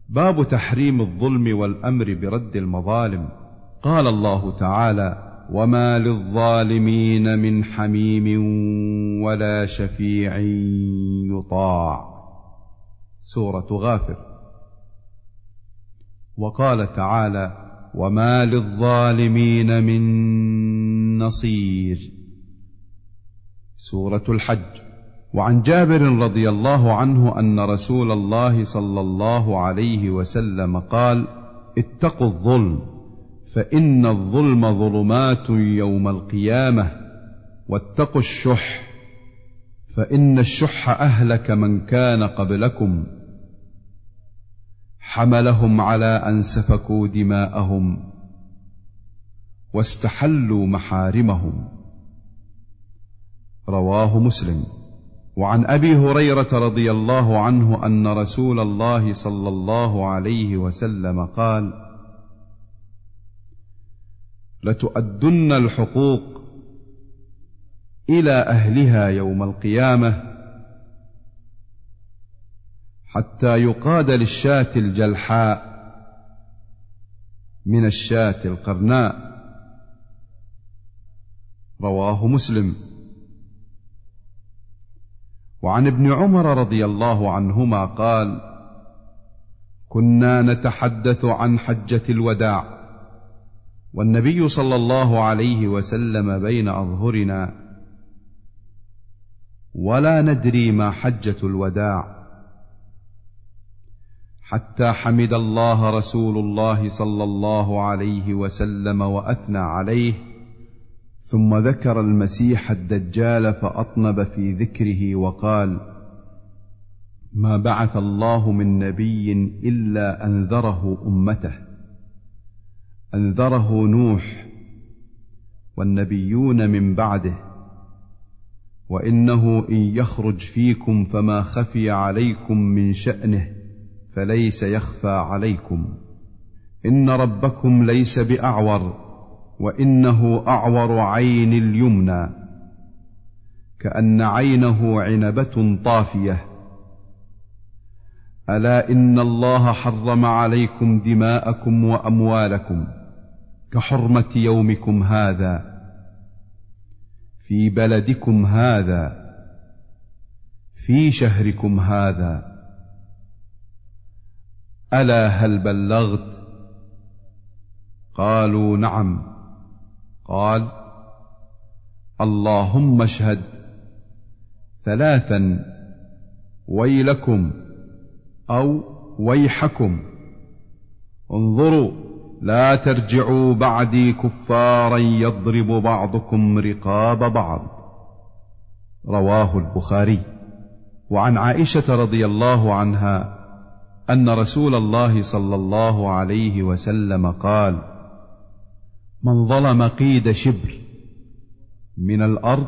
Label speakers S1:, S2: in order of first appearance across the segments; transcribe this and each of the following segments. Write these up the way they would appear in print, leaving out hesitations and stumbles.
S1: باب تحريم الظلم والأمر برد المظالم. قال الله تعالى: وما للظالمين من حميم ولا شفيع يطاع. سورة غافر. وقال تعالى: وما للظالمين من نصير. سورة الحج. وعن جابر رضي الله عنه أن رسول الله صلى الله عليه وسلم قال: اتقوا الظلم فإن الظلم ظلمات يوم القيامة، واتقوا الشح فإن الشح أهلك من كان قبلكم، حملهم على أن سفكوا دماءهم واستحلوا محارمهم. رواه مسلم. وعن أبي هريرة رضي الله عنه أن رسول الله صلى الله عليه وسلم قال: لتؤدن الحقوق إلى أهلها يوم القيامة، حتى يقاد للشاة الجلحاء من الشاة القرناء. رواه مسلم. وعن ابن عمر رضي الله عنهما قال: كنا نتحدث عن حجة الوداع والنبي صلى الله عليه وسلم بين أظهرنا، ولا ندري ما حجة الوداع، حتى حمد الله رسول الله صلى الله عليه وسلم وأثنى عليه، ثم ذكر المسيح الدجال فأطنب في ذكره وقال: ما بعث الله من نبي إلا أنذره أمته، أنذره نوح والنبيون من بعده، وإنه إن يخرج فيكم فما خفي عليكم من شأنه فليس يخفى عليكم، إن ربكم ليس بأعور، وإنه أعور عين اليمنى، كأن عينه عنبة طافية. ألا إن الله حرم عليكم دماءكم وأموالكم كحرمة يومكم هذا في بلدكم هذا في شهركم هذا. ألا هل بلغت؟ قالوا: نعم. قال: اللهم اشهد. ثلاثا: ويلكم أو ويحكم، انظروا لا ترجعوا بعدي كفارا يضرب بعضكم رقاب بعض. رواه البخاري. وعن عائشة رضي الله عنها أن رسول الله صلى الله عليه وسلم قال: من ظلم قيد شبر من الأرض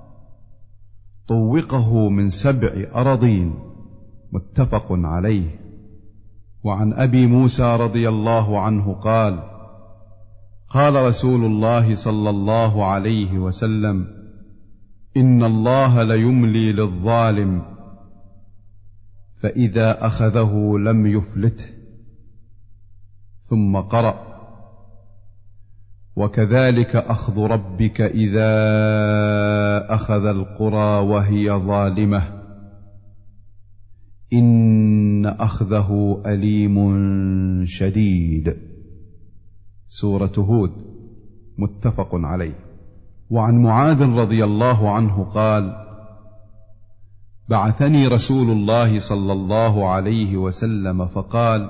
S1: طوقه من 7 أراضين. متفق عليه. وعن أبي موسى رضي الله عنه قال: قال رسول الله صلى الله عليه وسلم: إن الله ليملي للظالم فإذا أخذه لم يفلته. ثم قرأ: وكذلك أخذ ربك إذا أخذ القرى وهي ظالمة إن أخذه أليم شديد. سورة هود. متفق عليه. وعن معاذ رضي الله عنه قال: بعثني رسول الله صلى الله عليه وسلم فقال: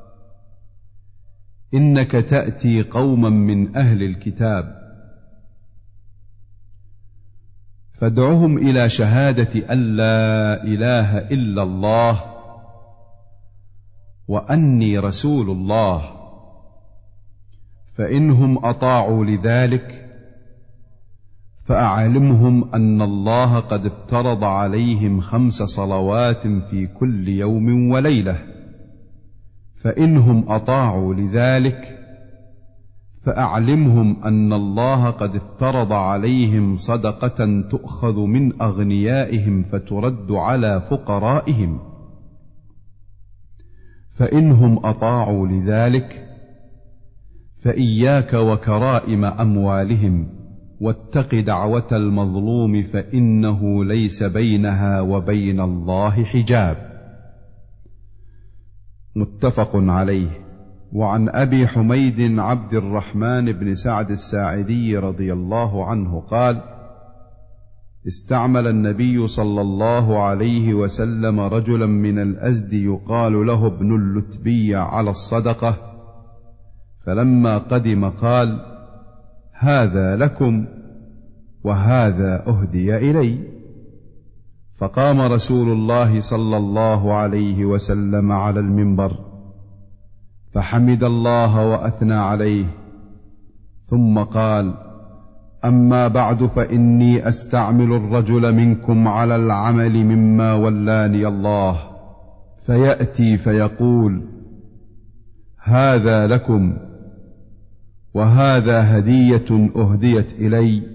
S1: إنك تأتي قوما من أهل الكتاب فادعهم إلى شهادة أن لا إله إلا الله وأني رسول الله، فإنهم أطاعوا لذلك فأعلمهم أن الله قد افترض عليهم 5 صلوات في كل يوم وليلة، فإنهم أطاعوا لذلك فأعلمهم أن الله قد افترض عليهم صدقة تؤخذ من أغنيائهم فترد على فقرائهم، فإنهم أطاعوا لذلك فإياك وكرائم أموالهم، واتق دعوة المظلوم فإنه ليس بينها وبين الله حجاب. متفق عليه. وعن أبي حميد عبد الرحمن بن سعد الساعدي رضي الله عنه قال: استعمل النبي صلى الله عليه وسلم رجلا من الأزد يقال له ابن اللتبي على الصدقة، فلما قدم قال: هذا لكم وهذا أهدي إلي. فقام رسول الله صلى الله عليه وسلم على المنبر فحمد الله وأثنى عليه، ثم قال: أما بعد، فإني أستعمل الرجل منكم على العمل مما ولاني الله، فيأتي فيقول: هذا لكم وهذا هدية أهديت إلي،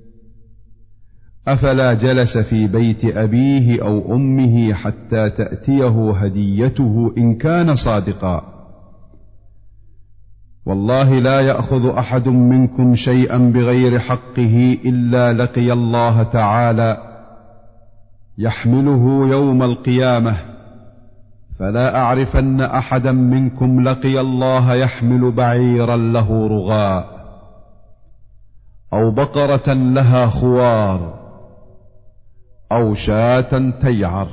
S1: أفلا جلس في بيت أبيه أو أمه حتى تأتيه هديته إن كان صادقا؟ والله لا يأخذ أحد منكم شيئا بغير حقه إلا لقي الله تعالى يحمله يوم القيامة، فلا أعرفن أحدا منكم لقي الله يحمل بعيرا له رغاء أو بقرة لها خوار أو شاة تيعر،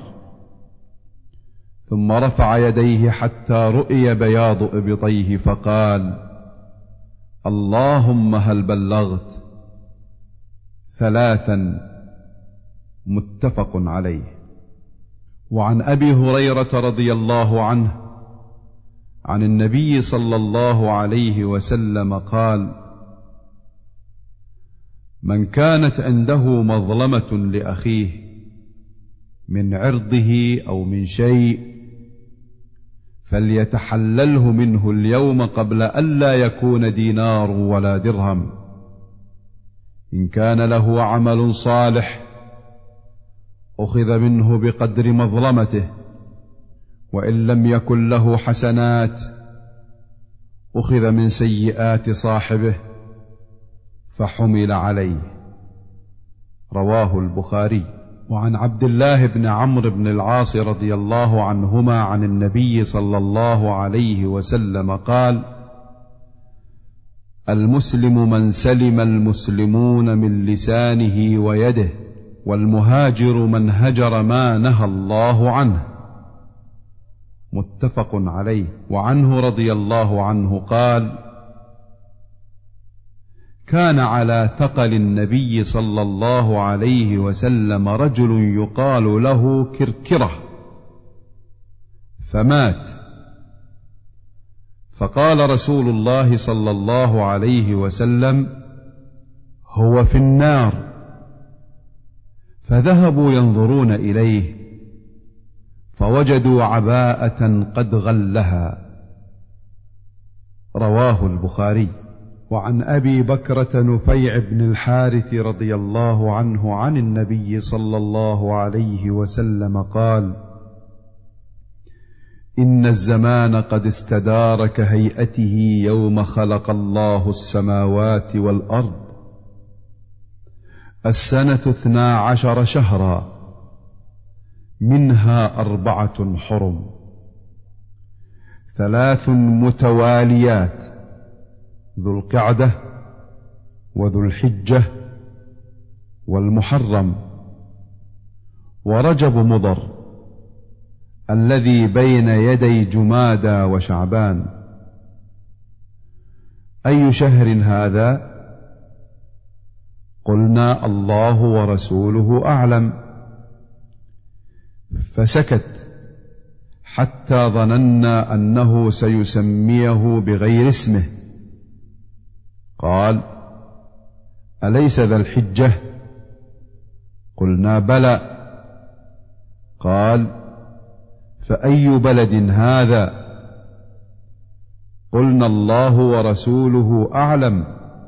S1: ثم رفع يديه حتى رؤي بياض إبطيه فقال: اللهم هل بلغت؟ 3. متفق عليه. وعن أبي هريرة رضي الله عنه عن النبي صلى الله عليه وسلم قال: من كانت عنده مظلمة لأخيه من عرضه أو من شيء فليتحلله منه اليوم قبل ألا يكون دينار ولا درهم. إن كان له عمل صالح أخذ منه بقدر مظلمته، وإن لم يكن له حسنات أخذ من سيئات صاحبه فحمل عليه. رواه البخاري. وعن عبد الله بن عمرو بن العاص رضي الله عنهما عن النبي صلى الله عليه وسلم قال: المسلم من سلم المسلمون من لسانه ويده، والمهاجر من هجر ما نهى الله عنه. متفق عليه. وعنه رضي الله عنه قال: كان على ثقل النبي صلى الله عليه وسلم رجل يقال له كركرة فمات، فقال رسول الله صلى الله عليه وسلم: هو في النار. فذهبوا ينظرون إليه فوجدوا عباءة قد غلها. رواه البخاري. وعن أبي بكرة نفيع بن الحارث رضي الله عنه عن النبي صلى الله عليه وسلم قال: إن الزمان قد استدار كهيئته يوم خلق الله السماوات والأرض، السنة 12 شهرا، منها 4 حرم، 3 متواليات، ذو القعدة وذو الحجة والمحرم ورجب مضر الذي بين يدي جمادى وشعبان. أي شهر هذا؟ قلنا: الله ورسوله أعلم. فسكت حتى ظننا أنه سيسميه بغير اسمه. قال: أليس ذا الحجة؟ قلنا: بلى. قال: فأي بلد هذا؟ قلنا: الله ورسوله أعلم.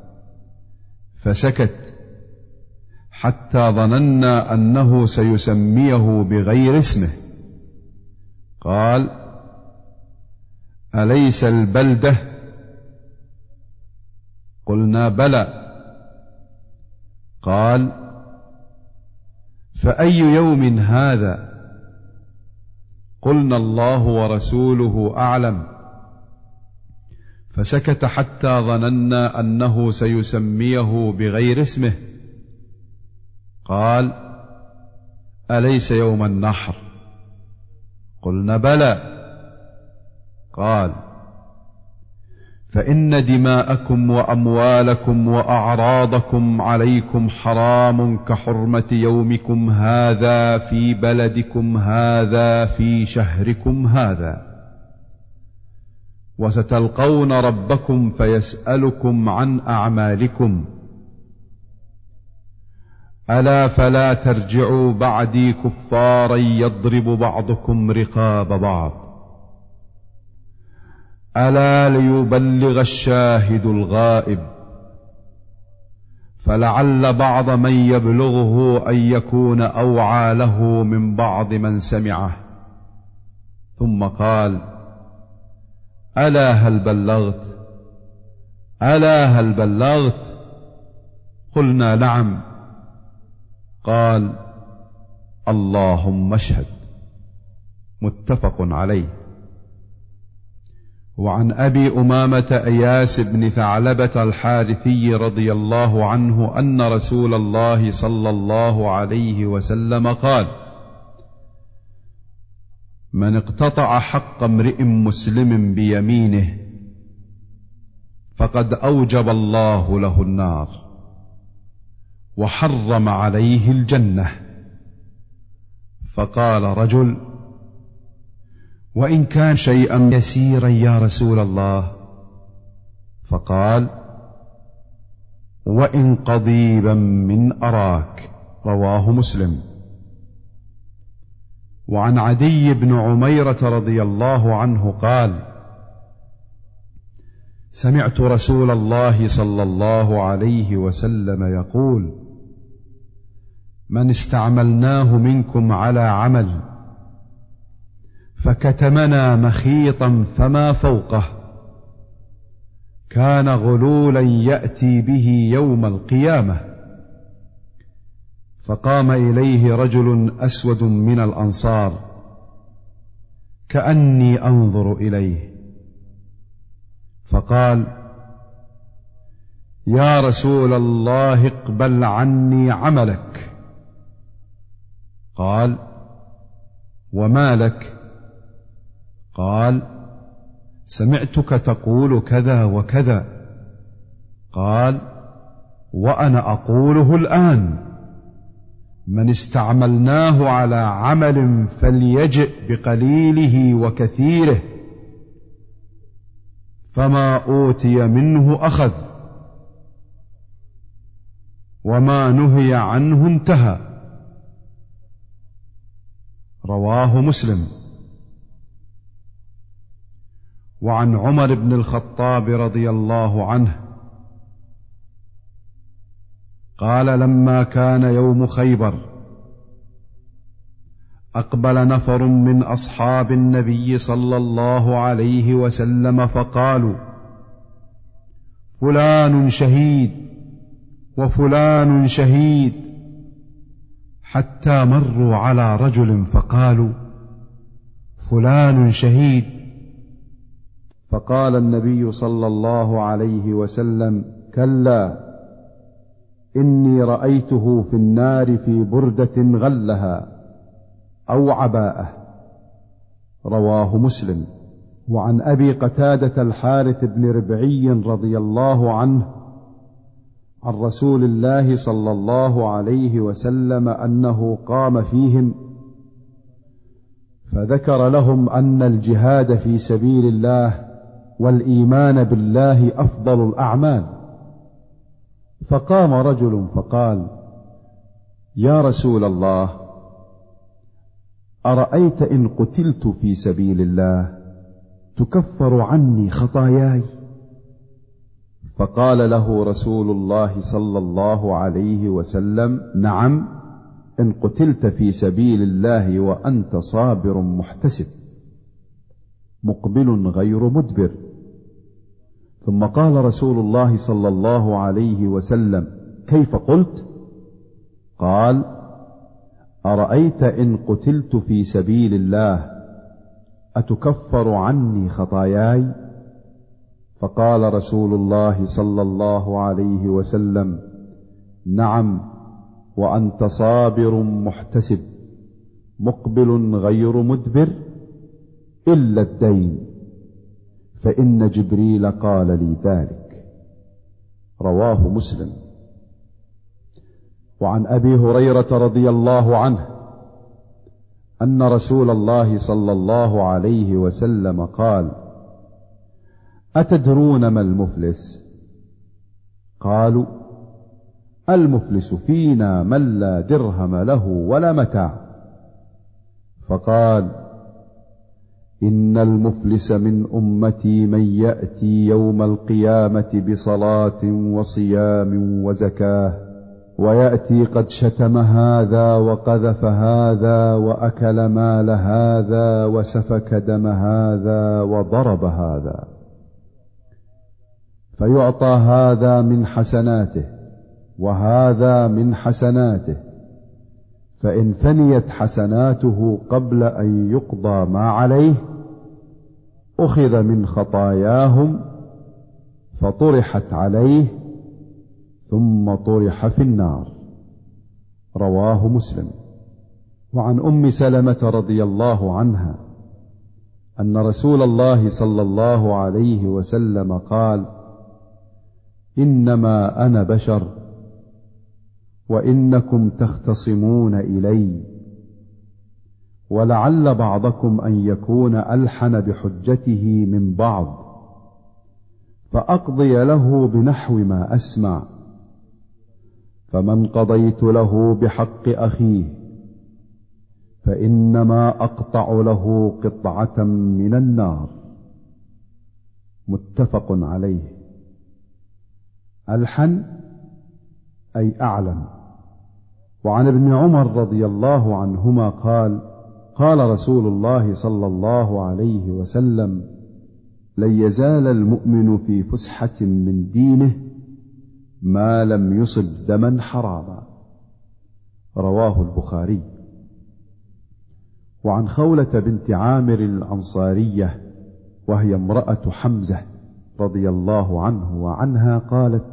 S1: فسكت حتى ظننا أنه سيسميه بغير اسمه. قال: أليس البلدة؟ قلنا بلى. قال: فأي يوم هذا؟ قلنا: الله ورسوله أعلم. فسكت حتى ظننا أنه سيسميه بغير اسمه. قال: أليس يوم النحر؟ قلنا: بلى. قال: فإن دماءكم وأموالكم وأعراضكم عليكم حرام كحرمة يومكم هذا في بلدكم هذا في شهركم هذا، وستلقون ربكم فيسألكم عن أعمالكم. ألا فلا ترجعوا بعدي كفارا يضرب بعضكم رقاب بعض. ألا ليبلغ الشاهد الغائب، فلعل بعض من يبلغه أن يكون أوعى له من بعض من سمعه. ثم قال: ألا هل بلغت؟ ألا هل بلغت؟ قلنا: نعم. قال: اللهم اشهد. متفق عليه. وعن أبي أمامة إياس بن ثعلبة الحارثي رضي الله عنه أن رسول الله صلى الله عليه وسلم قال: من اقتطع حق امرئ مسلم بيمينه فقد أوجب الله له النار وحرم عليه الجنة. فقال رجل: وإن كان شيئا يسيرا يا رسول الله؟ فقال: وإن قضيبا من أراك. رواه مسلم. وعن عدي بن عميرة رضي الله عنه قال: سمعت رسول الله صلى الله عليه وسلم يقول: من استعملناه منكم على عمل فكتمنا مخيطا فما فوقه كان غلولا يأتي به يوم القيامة. فقام إليه رجل أسود من الأنصار كأني أنظر إليه، فقال: يا رسول الله اقبل عني عملك. قال: وما لك؟ قال: سمعتك تقول كذا وكذا. قال: وأنا أقوله الآن. من استعملناه على عمل فليجئ بقليله وكثيره، فما أوتي منه أخذ، وما نهي عنه انتهى. رواه مسلم. وعن عمر بن الخطاب رضي الله عنه قال: لما كان يوم خيبر أقبل نفر من أصحاب النبي صلى الله عليه وسلم فقالوا: فلان شهيد وفلان شهيد، حتى مروا على رجل فقالوا: فلان شهيد. فقال النبي صلى الله عليه وسلم: كلا، إني رأيته في النار في بردة غلها أو عباءة. رواه مسلم. وعن أبي قتادة الحارث بن ربعي رضي الله عنه عن رسول الله صلى الله عليه وسلم أنه قام فيهم فذكر لهم أن الجهاد في سبيل الله والإيمان بالله أفضل الأعمال. فقام رجل فقال: يا رسول الله، أرأيت إن قتلت في سبيل الله تكفر عني خطاياي؟ فقال له رسول الله صلى الله عليه وسلم: نعم، إن قتلت في سبيل الله وأنت صابر محتسب. مقبل غير مدبر. ثم قال رسول الله صلى الله عليه وسلم: كيف قلت؟ قال: أرأيت إن قتلت في سبيل الله أتكفر عني خطاياي؟ فقال رسول الله صلى الله عليه وسلم: نعم، وأنت صابر محتسب مقبل غير مدبر، إلا الدين، فإن جبريل قال لي ذلك. رواه مسلم. وعن أبي هريرة رضي الله عنه أن رسول الله صلى الله عليه وسلم قال: أتدرون ما المفلس؟ قالوا: المفلس فينا من لا درهم له ولا متاع. فقال: إن المفلس من أمتي من يأتي يوم القيامة بصلاة وصيام وزكاة، ويأتي قد شتم هذا وقذف هذا وأكل مال هذا وسفك دم هذا وضرب هذا، فيعطى هذا من حسناته وهذا من حسناته، فإن فنيت حسناته قبل أن يقضى ما عليه أخذ من خطاياهم فطرحت عليه ثم طرح في النار. رواه مسلم. وعن أم سلمة رضي الله عنها أن رسول الله صلى الله عليه وسلم قال: إنما أنا بشر وإنكم تختصمون إلي، ولعل بعضكم أن يكون ألحن بحجته من بعض، فأقضي له بنحو ما أسمع، فمن قضيت له بحق أخيه فإنما أقطع له قطعة من النار. متفق عليه. ألحن أي أعلم. وعن ابن عمر رضي الله عنهما قال: قال رسول الله صلى الله عليه وسلم: لن يزال المؤمن في فسحة من دينه ما لم يصب دما حراما. رواه البخاري. وعن خولة بنت عامر الأنصارية وهي امرأة حمزة رضي الله عنه وعنها قالت: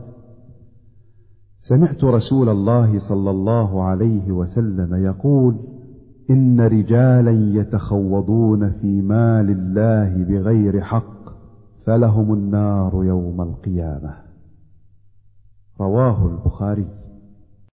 S1: سمعت رسول الله صلى الله عليه وسلم يقول: إن رجالا يتخوضون في مال الله بغير حق فلهم النار يوم القيامة. رواه البخاري.